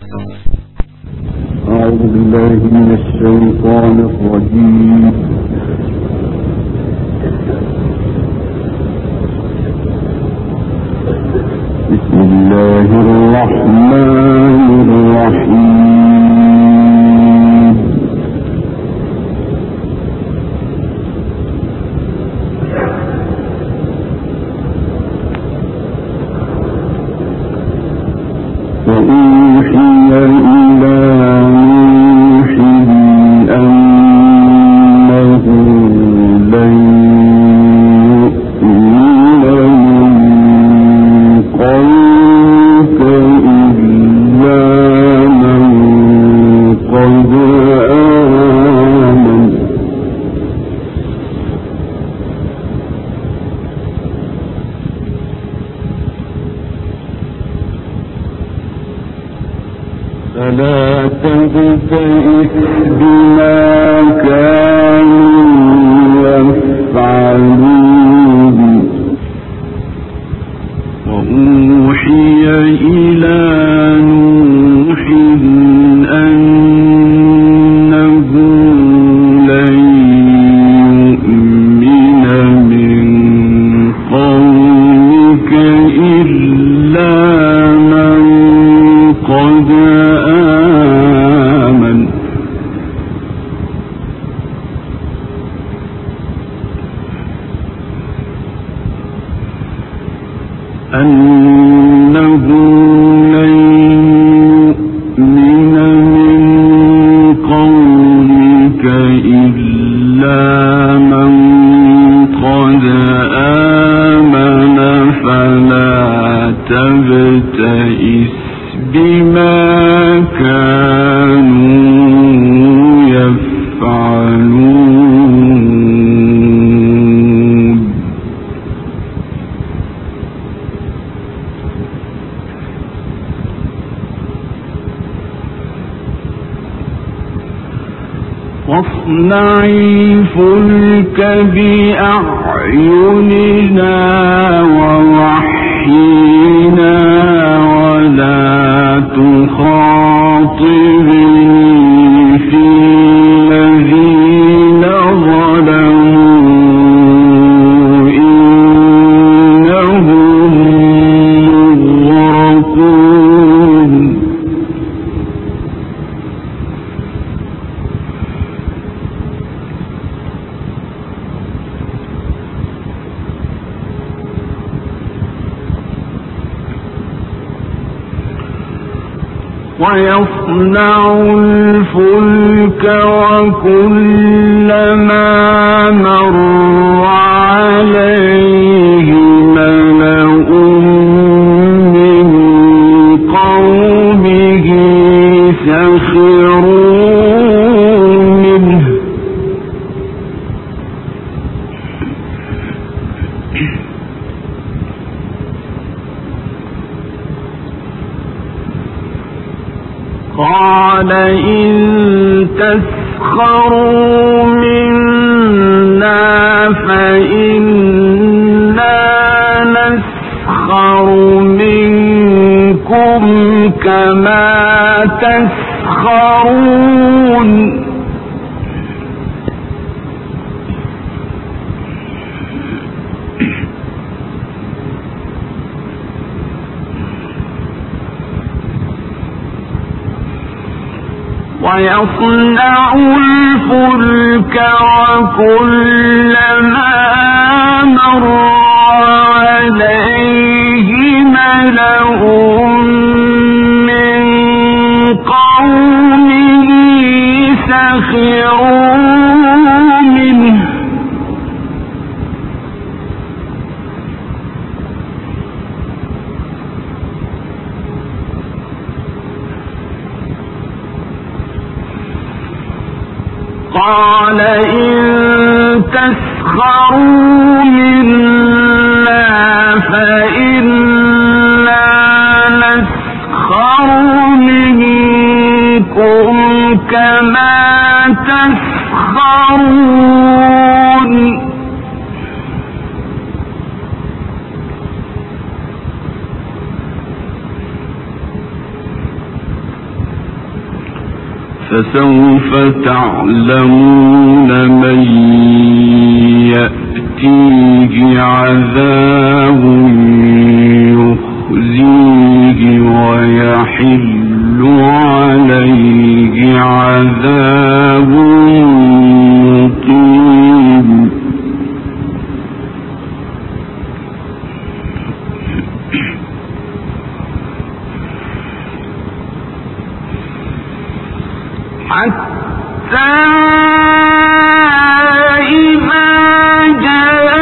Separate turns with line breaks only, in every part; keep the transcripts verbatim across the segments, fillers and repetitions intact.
أعوذ بالله من الشيطان الرجيم. بسم الله الرحمن الرحيم. وأوحي إلى نوح أنه لن يؤمن من قومك إلا من قد آمن فلا تبتئس بما كانوا يفعلون. وأوحي إلى نوح أنه لن يؤمن من قومك إلا من قد آمن أنه لن يؤمن من قومك إلا من قد آمن فلا تبتئس بما كانوا يفعلون. واصنع الفلك بأعيننا ووحينا ولا تخاطبني في الذين ظلموا إنهم مغرقون. ويصنع الفلك وكلما مر عليه ملأ من قومه سخروا منه قال إن تسخروا منا فإنا نسخر منكم كما تسخرون. ويصنع الفلك وكلما مر عليه ملأ من قومه سخروا منه قال إن تسخروا منا فإنا نسخر منكم كما تسخرون. فسوف تعلمون من يأتيه عذاب يخزيه ويحل عليه عذاب مقيم. حتى إذا جاء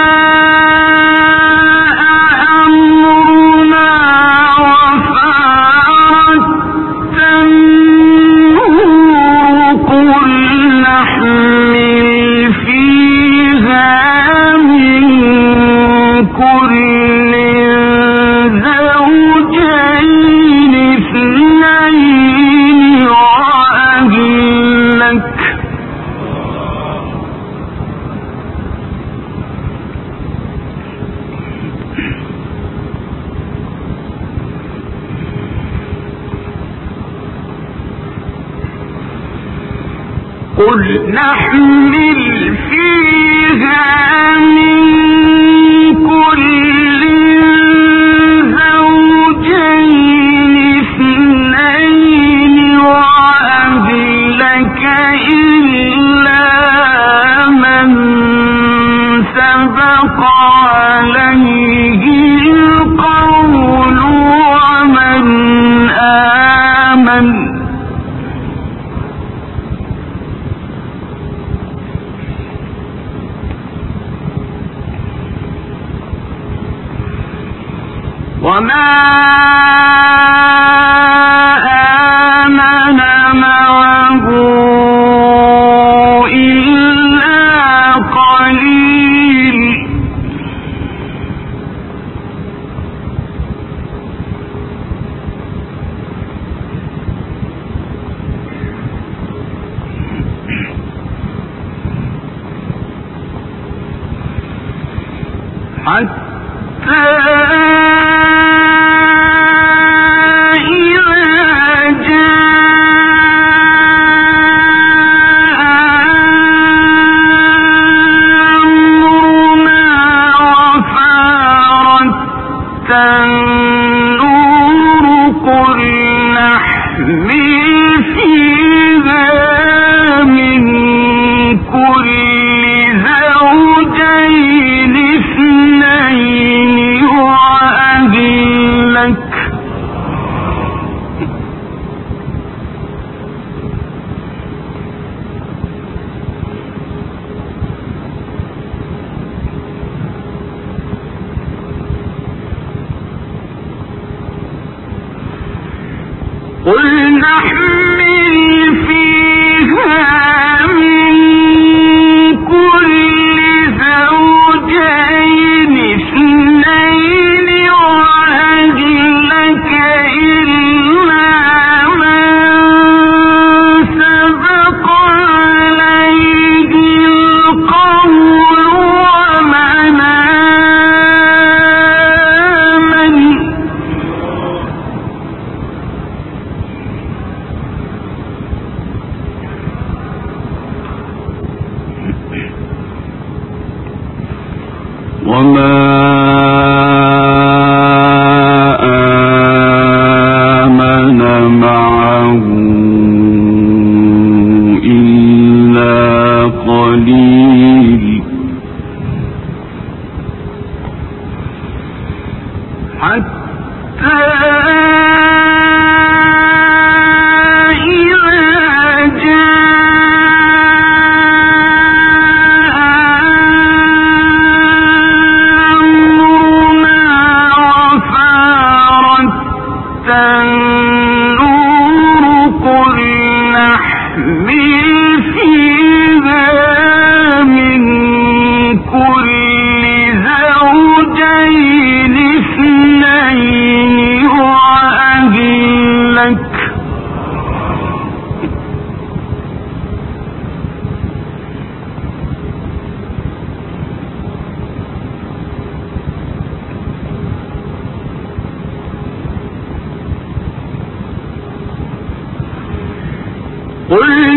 أمرنا وفارت النور قل نحمل فيها من كل زوجين اثنين وأهلك قل نحمل فيها من كل زوجين اثنين وأهلك إلا من سبق عليه القول ومن آمن وما آمن معه إلا قليل. حتى قل نحمل فيها من كل زوجين اثنين وأهلك إلا من سبق عليه القول ومن آمن وما آمن معه إلا قليل. حتى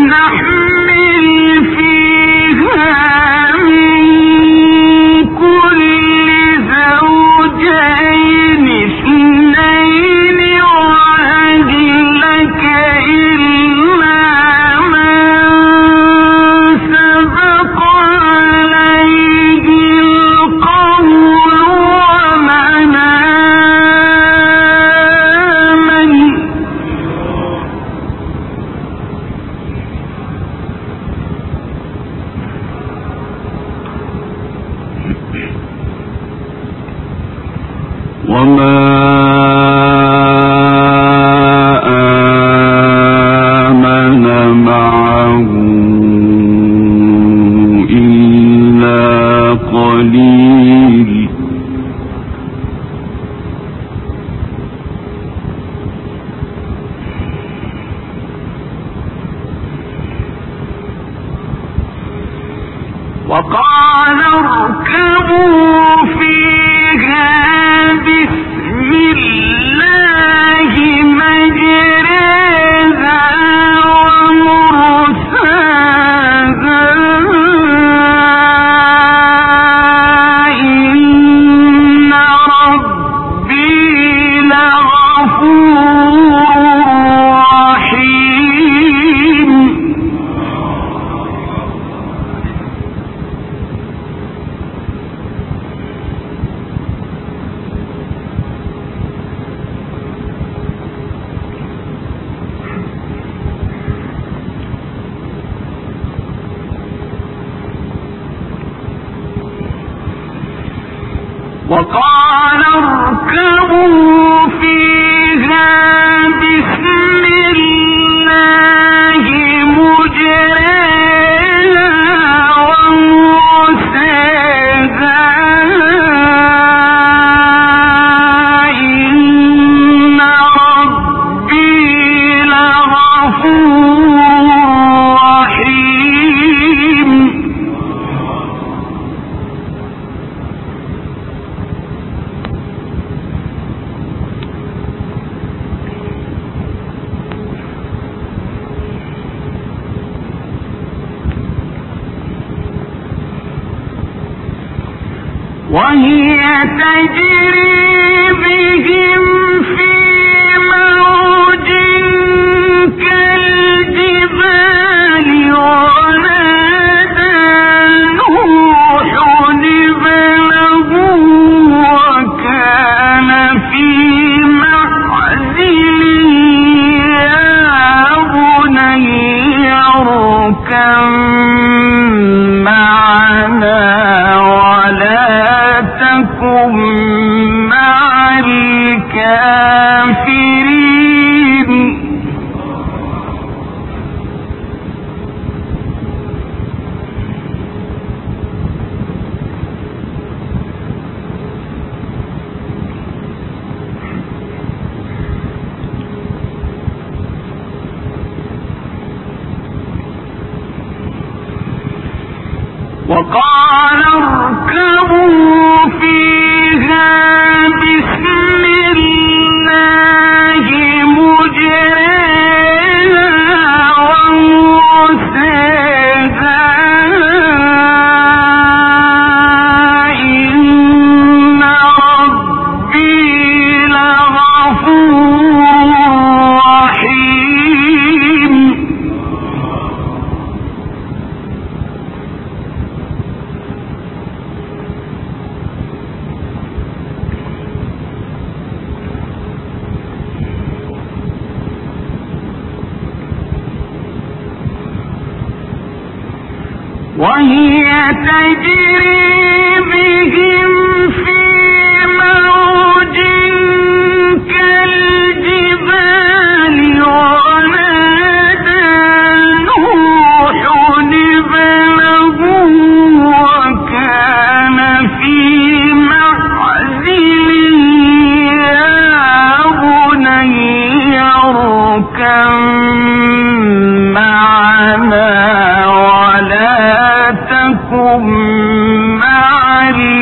وقال اركبوا فيها بسم الله مجريها ومرساها إن ربي لغفور رحيم. وقال اركبوا فيها بسم الله مجريها ومرساها إن ربي لغفور رحيم. وهي تجري بهم في موج كالجبال ونادى نوح ابنه وكان في معزل يا بني اركب معنا تكن مع الكافرين. وقال اركبوا فيها بسم الله مجريها ومرساها إن ربي لغفور رحيم. وهي تجري بهم في موج كالجبال ونادى نوح ابنه وكان في معزل يا بني اركب معنا تكن مع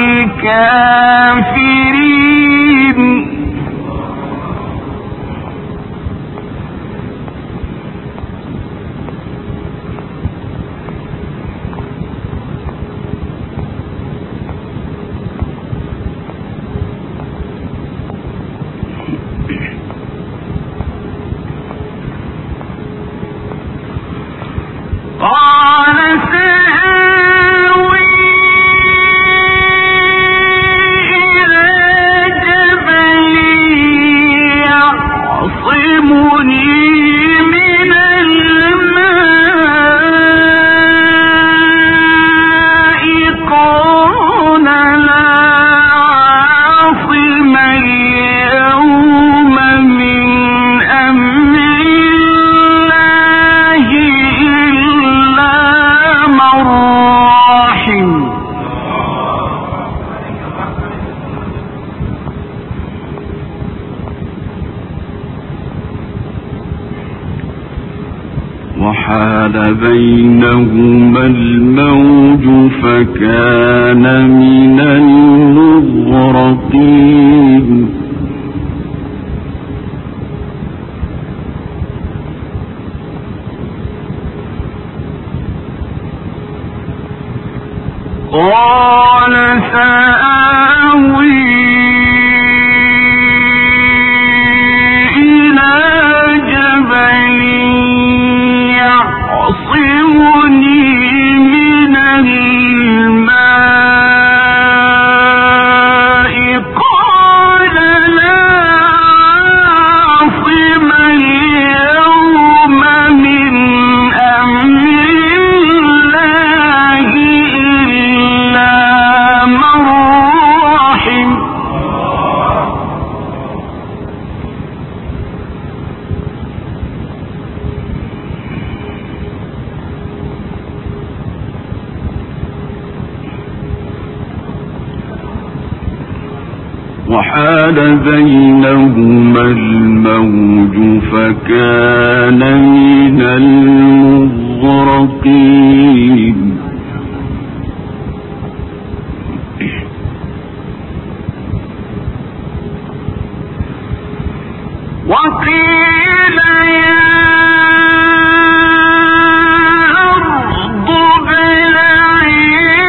الكافرين.
وحال بينهما الموج فكان من المغرقين
قال سآوي إلى جبل يعصمني من الماء قال لا عاصم اليوم من أمر الله إلا من رحم
وحال بينهما الموج فكان من المغرقين
وقيل يا أرض ابلعي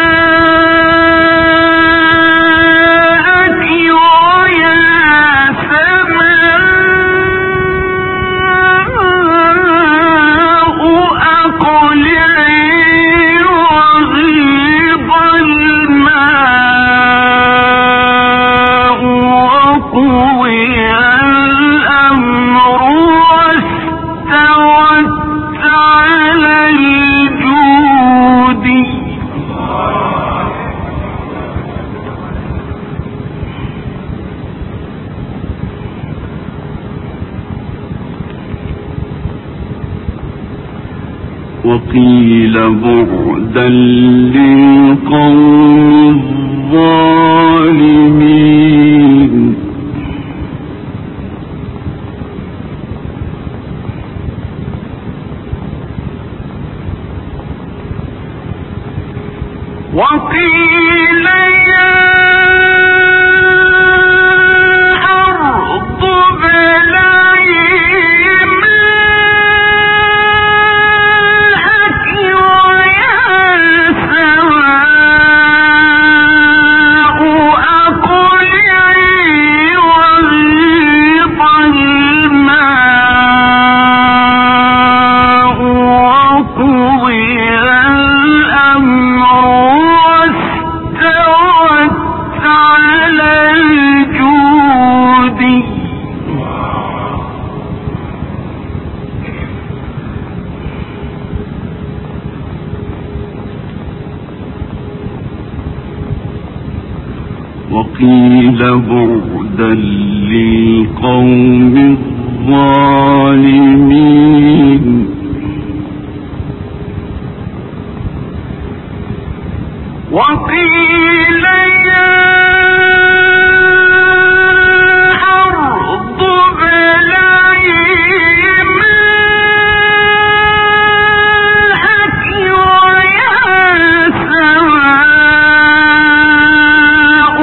ماءك ويا سماء أقلعي وغيض الماء وقضي الأمر واستوت على الجود
وقيل بعدا للقوم الظالمين
وقيل يا أرض ابلعي ماءك ويا سماء أقلعي وغيض الماء وقضي الأمر واستوت على الجود
وقيل بعدا للقوم الظالمين
وقيل يا أرض ابلعي ماءك ويا سماء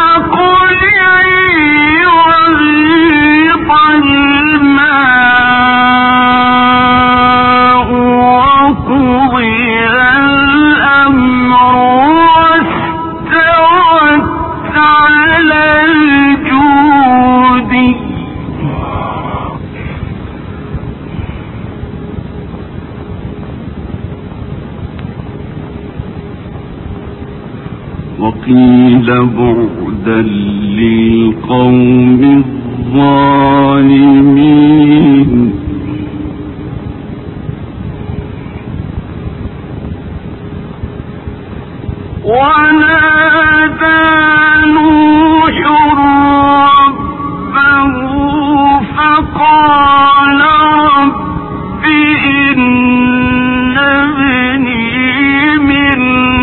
أقلعي وغيض الماء وقضي الأمر واستوت على الجود
وقيل بعدا للقوم الظالمين
ونادى نوح ربه فقال رب إن ابني من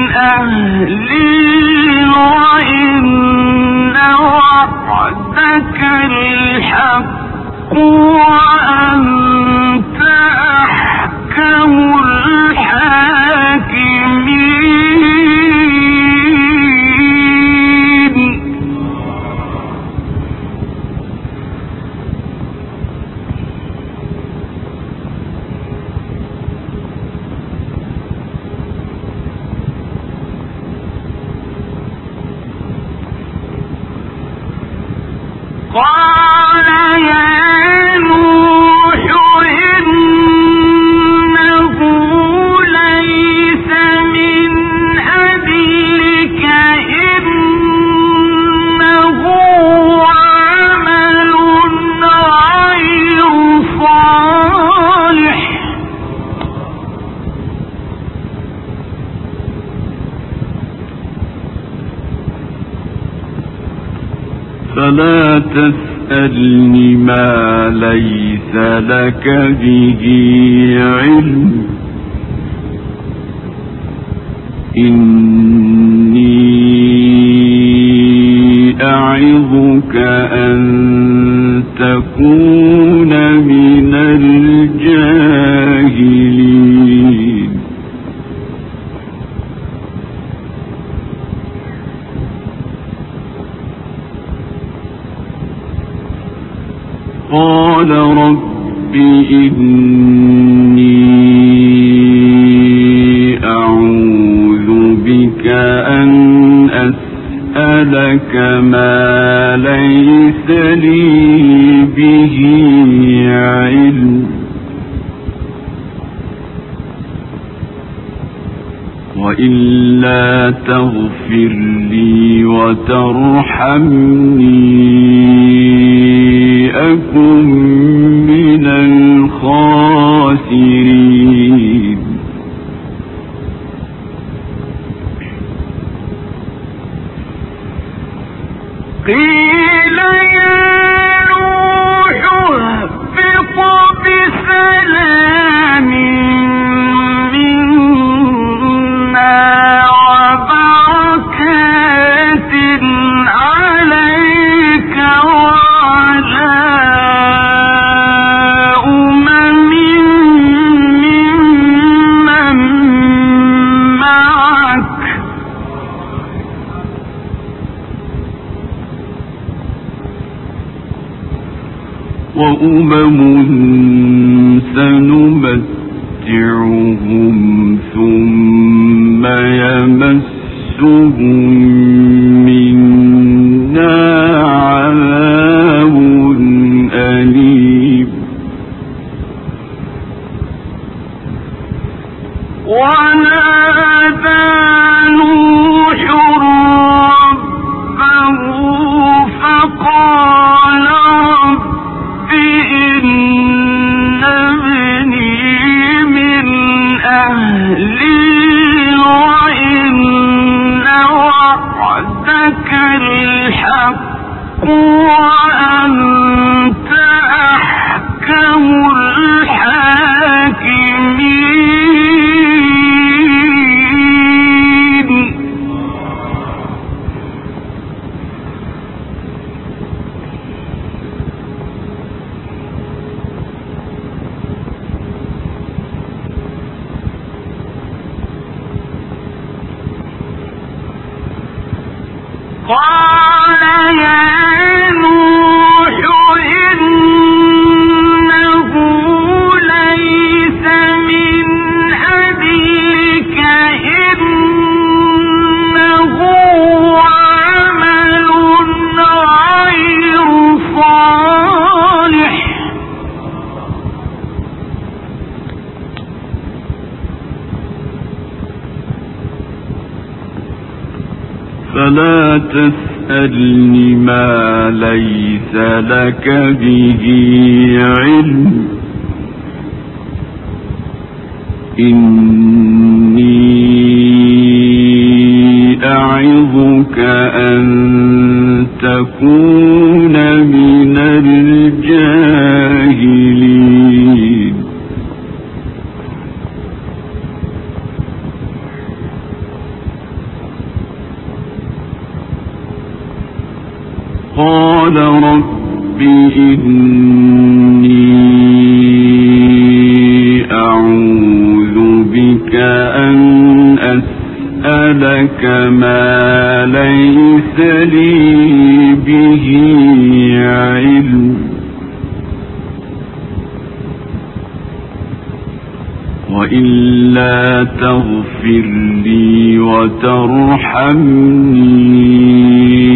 أهلي وإن وعدك الحق وأنت
فلا تسألني ما ليس لك به علم إني أعظك أن تكون من الجاهلين قال رب إني أعوذ بك أن أسألك ما ليس لي به علم وإلا تغفر لي وترحمني أكن من الخاسرين
قيل يا نوح اهبط بسلام منا وبركات عليك وعلى أمم ممن معك
وأمم سنمتعهم ثم يمسهم منا عذاب أليم
ونادى نوح ربه فقال رب إن ابني من أهلي وإن وعدك الحق وأنت أحكم الحاكمين قال يا نوح إنه ليس من أهلك إنه عمل غير صالح
فلا تسألني ما ليس لك به علم إني أعظك أن تكون من الجاهلين قال رب إني أعوذ بك أن أسألك ما ليس لي به علم وإلا تغفر لي وترحمني